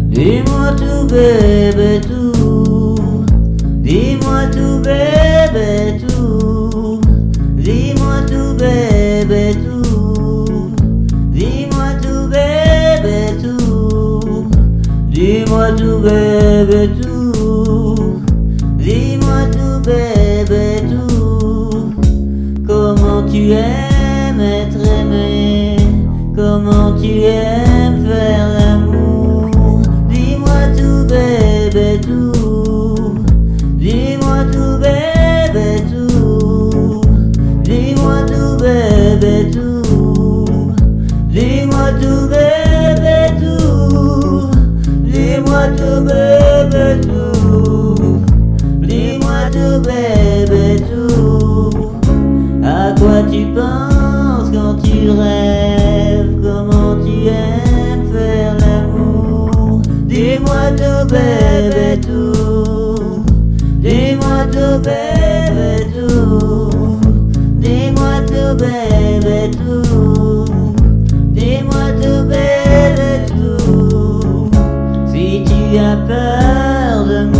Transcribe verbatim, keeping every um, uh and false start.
Dis-moi tout bébé tout, dis-moi tout bébé tout, dis-moi tout bébé tout, dis-moi tout bébé tout, dis-moi tout bébé tout, dis-moi tout bébé tout. Comment tu aimes être aimé, comment tu aimes faire l'amour. Dis-moi tout bébé tout, dis-moi tout bébé tout, dis-moi tout bébé tout, dis-moi tout bébé tout, dis-moi tout bébé tout, dis-moi tout bébé tout. À quoi tu penses quand tu rêves, comment tu aimes faire l'amour. Dis-moi tout bébé tout, dis-moi tout bébé tout, dis-moi tout bébé tout, dis-moi tout bébé tout. Si tu as peur de moi,